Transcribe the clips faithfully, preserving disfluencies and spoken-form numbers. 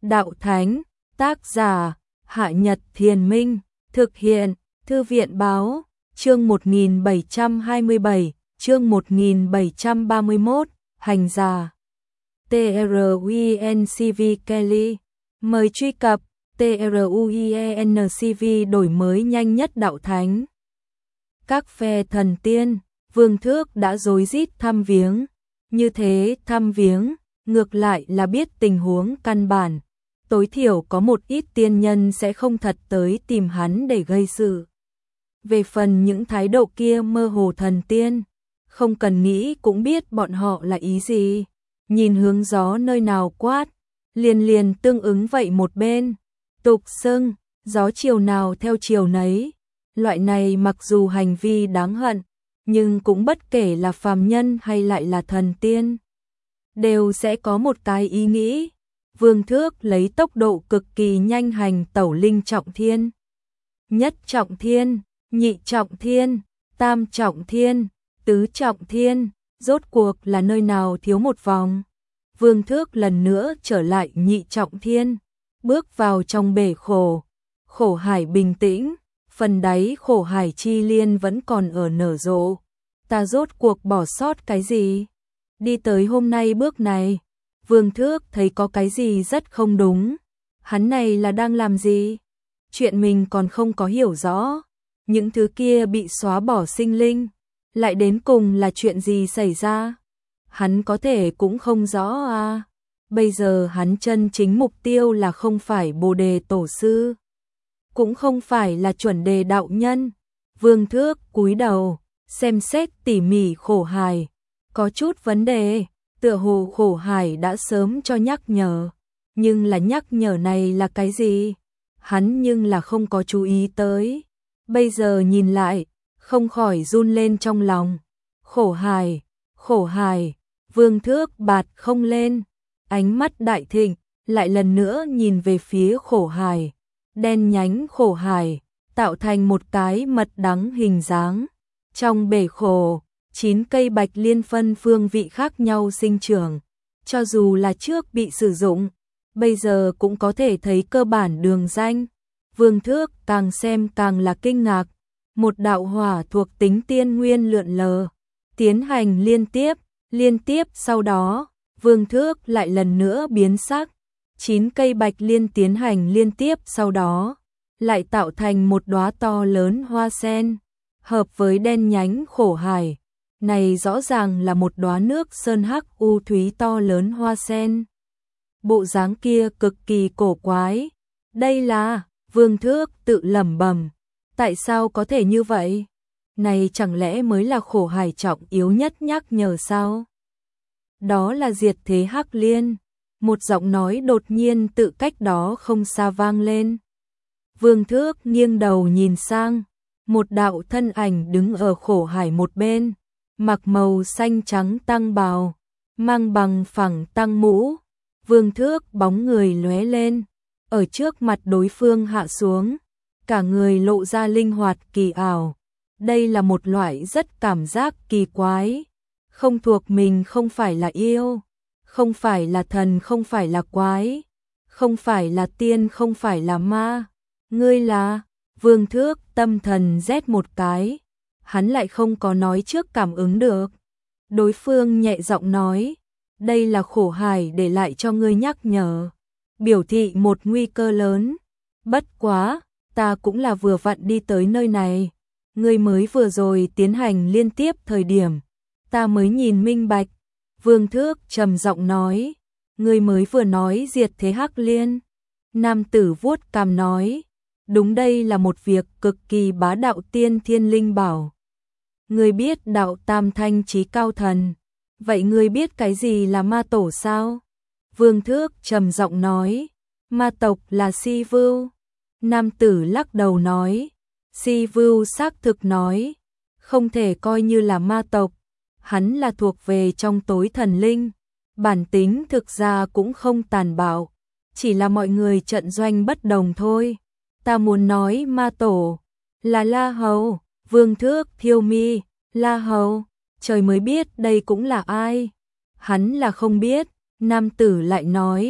Đạo Thánh, tác giả, Hạ Nhật Thiền Minh, thực hiện, Thư viện Báo, chương một nghìn bảy trăm hai mươi bảy, chương một nghìn bảy trăm ba mươi mốt, hành giả. TRUENCV Kelly, mời truy cập TRUENCV đổi mới nhanh nhất Đạo Thánh. Các phe thần tiên, Vương Thước đã rối rít thăm viếng, như thế thăm viếng, ngược lại là biết tình huống căn bản, tối thiểu có một ít tiên nhân sẽ không thật tới tìm hắn để gây sự. Về phần những thái độ kia mơ hồ thần tiên, không cần nghĩ cũng biết bọn họ là ý gì, nhìn hướng gió nơi nào quát, liền liền tương ứng vậy một bên, tục xưng, gió chiều nào theo chiều nấy, loại này mặc dù hành vi đáng hận, nhưng cũng bất kể là phàm nhân hay lại là thần tiên, đều sẽ có một cái ý nghĩ. Vương Thước lấy tốc độ cực kỳ nhanh hành tẩu linh trọng thiên, nhất trọng thiên, nhị trọng thiên, tam trọng thiên, tứ trọng thiên, rốt cuộc là nơi nào thiếu một vòng. Vương Thước lần nữa trở lại nhị trọng thiên, bước vào trong bể khổ, khổ hải bình tĩnh, phần đáy khổ hải chi liên vẫn còn ở nở rộ. Ta rốt cuộc bỏ sót cái gì? Đi tới hôm nay bước này, Vương Thước thấy có cái gì rất không đúng. Hắn này là đang làm gì? Chuyện mình còn không có hiểu rõ. Những thứ kia bị xóa bỏ sinh linh, lại đến cùng là chuyện gì xảy ra? Hắn có thể cũng không rõ à. Bây giờ hắn chân chính mục tiêu là không phải Bồ Đề Tổ Sư, cũng không phải là chuẩn đề đạo nhân. Vương Thước cúi đầu, xem xét tỉ mỉ khổ hải, có chút vấn đề, tựa hồ khổ hải đã sớm cho nhắc nhở, nhưng là nhắc nhở này là cái gì? Hắn nhưng là không có chú ý tới. Bây giờ nhìn lại, không khỏi run lên trong lòng. Khổ hải, khổ hải, Vương Thước bạt không lên, ánh mắt đại thịnh, lại lần nữa nhìn về phía khổ hải, đen nhánh khổ hải, tạo thành một cái mật đắng hình dáng. Trong bể khổ, chín cây bạch liên phân phương vị khác nhau sinh trưởng, cho dù là trước bị sử dụng, bây giờ cũng có thể thấy cơ bản đường danh. Vương Thước càng xem càng là kinh ngạc, một đạo hỏa thuộc tính tiên nguyên lượn lờ, tiến hành liên tiếp, liên tiếp sau đó, Vương Thước lại lần nữa biến sắc, chín cây bạch liên tiến hành liên tiếp sau đó, lại tạo thành một đóa to lớn hoa sen, hợp với đen nhánh khổ hải, này rõ ràng là một đóa nước sơn hắc u thúy to lớn hoa sen. Bộ dáng kia cực kỳ cổ quái, đây là, Vương Thước tự lẩm bẩm, tại sao có thể như vậy? Này chẳng lẽ mới là khổ hải trọng yếu nhất nhắc nhở sao? Đó là diệt thế hắc liên, một giọng nói đột nhiên tự cách đó không xa vang lên. Vương Thước nghiêng đầu nhìn sang, một đạo thân ảnh đứng ở khổ hải một bên, mặc màu xanh trắng tăng bào, mang bằng phẳng tăng mũ. Vương Thước bóng người lóe lên, ở trước mặt đối phương hạ xuống, cả người lộ ra linh hoạt kỳ ảo. Đây là một loại rất cảm giác kỳ quái, không thuộc mình, không phải là yêu, không phải là thần, không phải là quái, không phải là tiên, không phải là ma. Ngươi là? Vương Thước tâm thần rét một cái, hắn lại không có nói trước cảm ứng được. Đối phương nhẹ giọng nói, đây là khổ hải để lại cho ngươi nhắc nhở, biểu thị một nguy cơ lớn. Bất quá, ta cũng là vừa vặn đi tới nơi này, ngươi mới vừa rồi tiến hành liên tiếp thời điểm, ta mới nhìn minh bạch. Vương Thước trầm giọng nói, ngươi mới vừa nói diệt thế hắc liên. Nam tử vuốt cằm nói, đúng, đây là một việc cực kỳ bá đạo tiên thiên linh bảo. Ngươi biết đạo tam thanh chí cao thần, vậy ngươi biết cái gì là ma tổ sao? Vương Thước trầm giọng nói, ma tộc là Si Vưu. Nam tử lắc đầu nói, Si Vưu xác thực nói, không thể coi như là ma tộc, hắn là thuộc về trong tối thần linh, bản tính thực ra cũng không tàn bạo, chỉ là mọi người trận doanh bất đồng thôi. Ta muốn nói ma tổ là La Hầu. Vương Thước thiêu mi, La Hầu, trời mới biết đây cũng là ai. Hắn là không biết. Nam tử lại nói,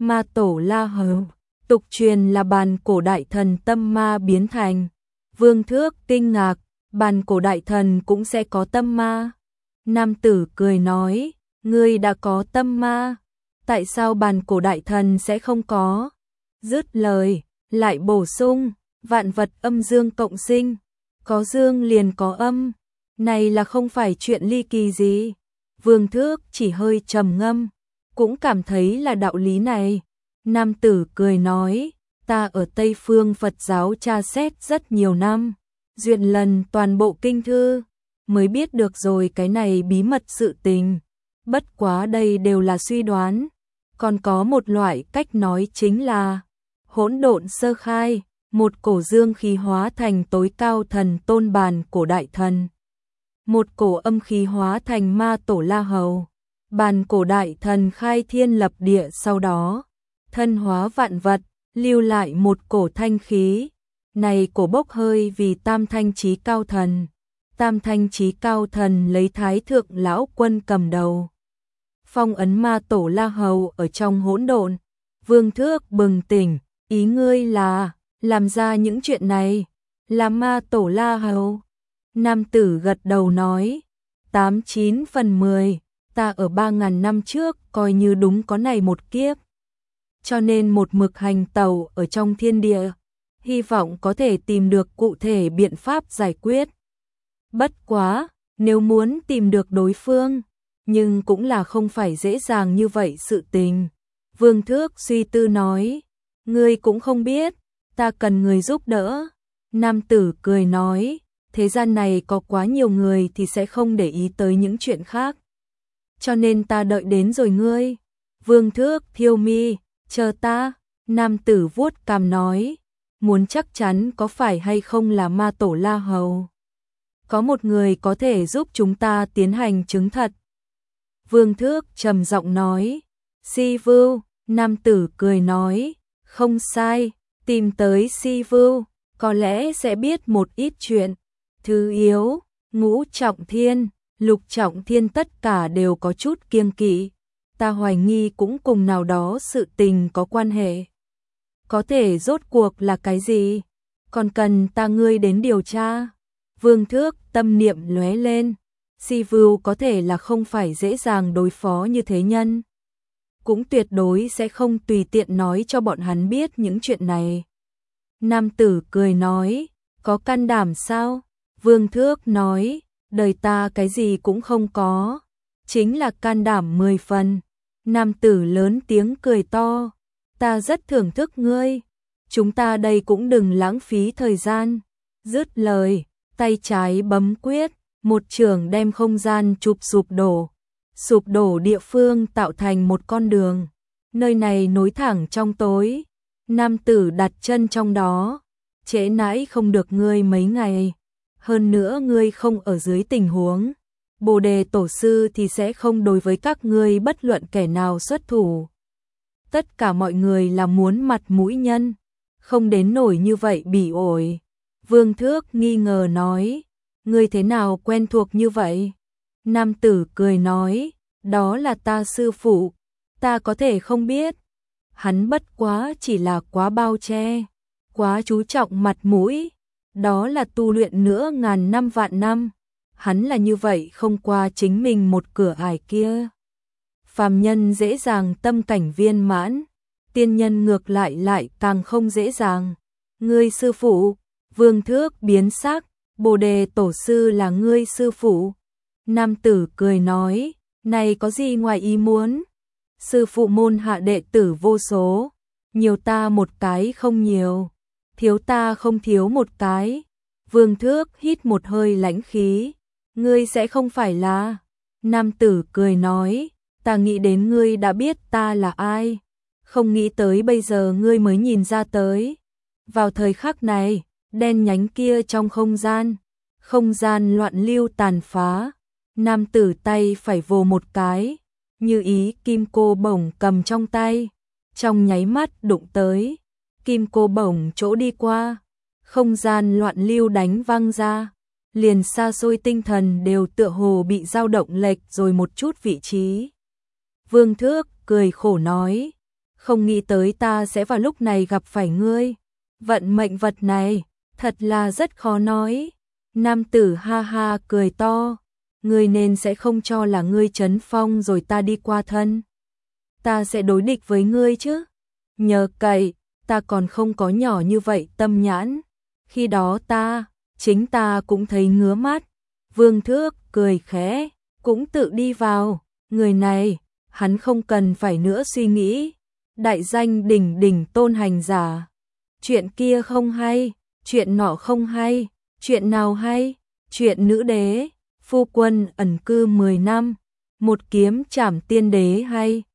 Ma Tổ La Hầu, tục truyền là bàn cổ đại thần tâm ma biến thành. Vương Thước kinh ngạc, bàn cổ đại thần cũng sẽ có tâm ma. Nam tử cười nói, ngươi đã có tâm ma, tại sao bàn cổ đại thần sẽ không có? Dứt lời, lại bổ sung, vạn vật âm dương cộng sinh, có dương liền có âm, này là không phải chuyện ly kỳ gì. Vương Thước chỉ hơi trầm ngâm, cũng cảm thấy là đạo lý này. Nam tử cười nói, ta ở Tây Phương Phật giáo tra xét rất nhiều năm, duyệt lần toàn bộ kinh thư, mới biết được rồi cái này bí mật sự tình. Bất quá đây đều là suy đoán, còn có một loại cách nói chính là hỗn độn sơ khai, một cổ dương khí hóa thành tối cao thần tôn bàn cổ đại thần, một cổ âm khí hóa thành Ma Tổ La Hầu. Bàn cổ đại thần khai thiên lập địa, sau đó thân hóa vạn vật, lưu lại một cổ thanh khí. Này cổ bốc hơi vì Tam Thanh Chí Cao Thần. Tam Thanh Chí Cao Thần lấy Thái Thượng Lão Quân cầm đầu, phong ấn Ma Tổ La Hầu ở trong hỗn độn. Vương Thước bừng tỉnh, ý ngươi là làm ra những chuyện này là Ma Tổ La Hầu? Nam tử gật đầu nói, tám chín phần mười, ta ở ba ngàn năm trước coi như đúng có này một kiếp, cho nên một mực hành tẩu ở trong thiên địa, hy vọng có thể tìm được cụ thể biện pháp giải quyết. Bất quá, nếu muốn tìm được đối phương, nhưng cũng là không phải dễ dàng như vậy sự tình. Vương Thước suy tư nói, ngươi cũng không biết, ta cần người giúp đỡ. Nam tử cười nói, thế gian này có quá nhiều người thì sẽ không để ý tới những chuyện khác, cho nên ta đợi đến rồi ngươi. Vương Thước thiêu mi, chờ ta. Nam tử vuốt cằm nói, muốn chắc chắn có phải hay không là Ma Tổ La Hầu, có một người có thể giúp chúng ta tiến hành chứng thật. Vương Thước trầm giọng nói, Si Vưu. Nam tử cười nói, không sai, tìm tới Si Vưu, có lẽ sẽ biết một ít chuyện. Thứ yếu, ngũ trọng thiên, lục trọng thiên tất cả đều có chút kiêng kỵ, ta hoài nghi cũng cùng nào đó sự tình có quan hệ. Có thể rốt cuộc là cái gì? Còn cần ta ngươi đến điều tra. Vương Thước tâm niệm lóe lên, Si Vưu có thể là không phải dễ dàng đối phó như thế nhân, cũng tuyệt đối sẽ không tùy tiện nói cho bọn hắn biết những chuyện này. Nam tử cười nói, có can đảm sao? Vương Thước nói, đời ta cái gì cũng không có, chính là can đảm mười phần. Nam tử lớn tiếng cười to, ta rất thưởng thức ngươi, chúng ta đây cũng đừng lãng phí thời gian. Dứt lời, tay trái bấm quyết, một chưởng đem không gian chụp sụp đổ. Sụp đổ địa phương tạo thành một con đường, nơi này nối thẳng trong tối. Nam tử đặt chân trong đó, trễ nãi không được ngươi mấy ngày, hơn nữa ngươi không ở dưới tình huống Bồ Đề Tổ sư thì sẽ không đối với các ngươi bất luận kẻ nào xuất thủ. Tất cả mọi người là muốn mặt mũi nhân, không đến nổi như vậy bỉ ổi. Vương Thước nghi ngờ nói, ngươi thế nào quen thuộc như vậy? Nam tử cười nói, đó là ta sư phụ, ta có thể không biết. Hắn bất quá chỉ là quá bao che, quá chú trọng mặt mũi, đó là tu luyện nữa ngàn năm vạn năm, hắn là như vậy không qua chính mình một cửa ải kia. Phàm nhân dễ dàng tâm cảnh viên mãn, tiên nhân ngược lại lại càng không dễ dàng. Ngươi sư phụ? Vương Thước biến sắc, Bồ Đề Tổ sư là ngươi sư phụ? Nam tử cười nói, này có gì ngoài ý muốn? Sư phụ môn hạ đệ tử vô số, nhiều ta một cái không nhiều, thiếu ta không thiếu một cái. Vương Thước hít một hơi lãnh khí, ngươi sẽ không phải là? Nam tử cười nói, ta nghĩ đến ngươi đã biết ta là ai, không nghĩ tới bây giờ ngươi mới nhìn ra tới. Vào thời khắc này, đen nhánh kia trong không gian, không gian loạn lưu tàn phá. Nam tử tay phải vồ một cái, như ý kim cô bổng cầm trong tay, trong nháy mắt đụng tới, kim cô bổng chỗ đi qua, không gian loạn lưu đánh văng ra, liền xa xôi tinh thần đều tựa hồ bị dao động lệch rồi một chút vị trí. Vương Thước cười khổ nói, không nghĩ tới ta sẽ vào lúc này gặp phải ngươi. Vận mệnh vật này, thật là rất khó nói. Nam tử ha ha cười to, ngươi nên sẽ không cho là ngươi trấn phong rồi ta đi qua thân. Ta sẽ đối địch với ngươi chứ. Nhờ cậy, ta còn không có nhỏ như vậy tâm nhãn. Khi đó ta, chính ta cũng thấy ngứa mắt. Vương Thước cười khẽ, cũng tự đi vào. Người này, hắn không cần phải nữa suy nghĩ. Đại danh đỉnh đỉnh tôn hành giả. Chuyện kia không hay, chuyện nọ không hay, chuyện nào hay? Chuyện nữ đế, phu quân ẩn cư mười năm, một kiếm trảm tiên đế hay.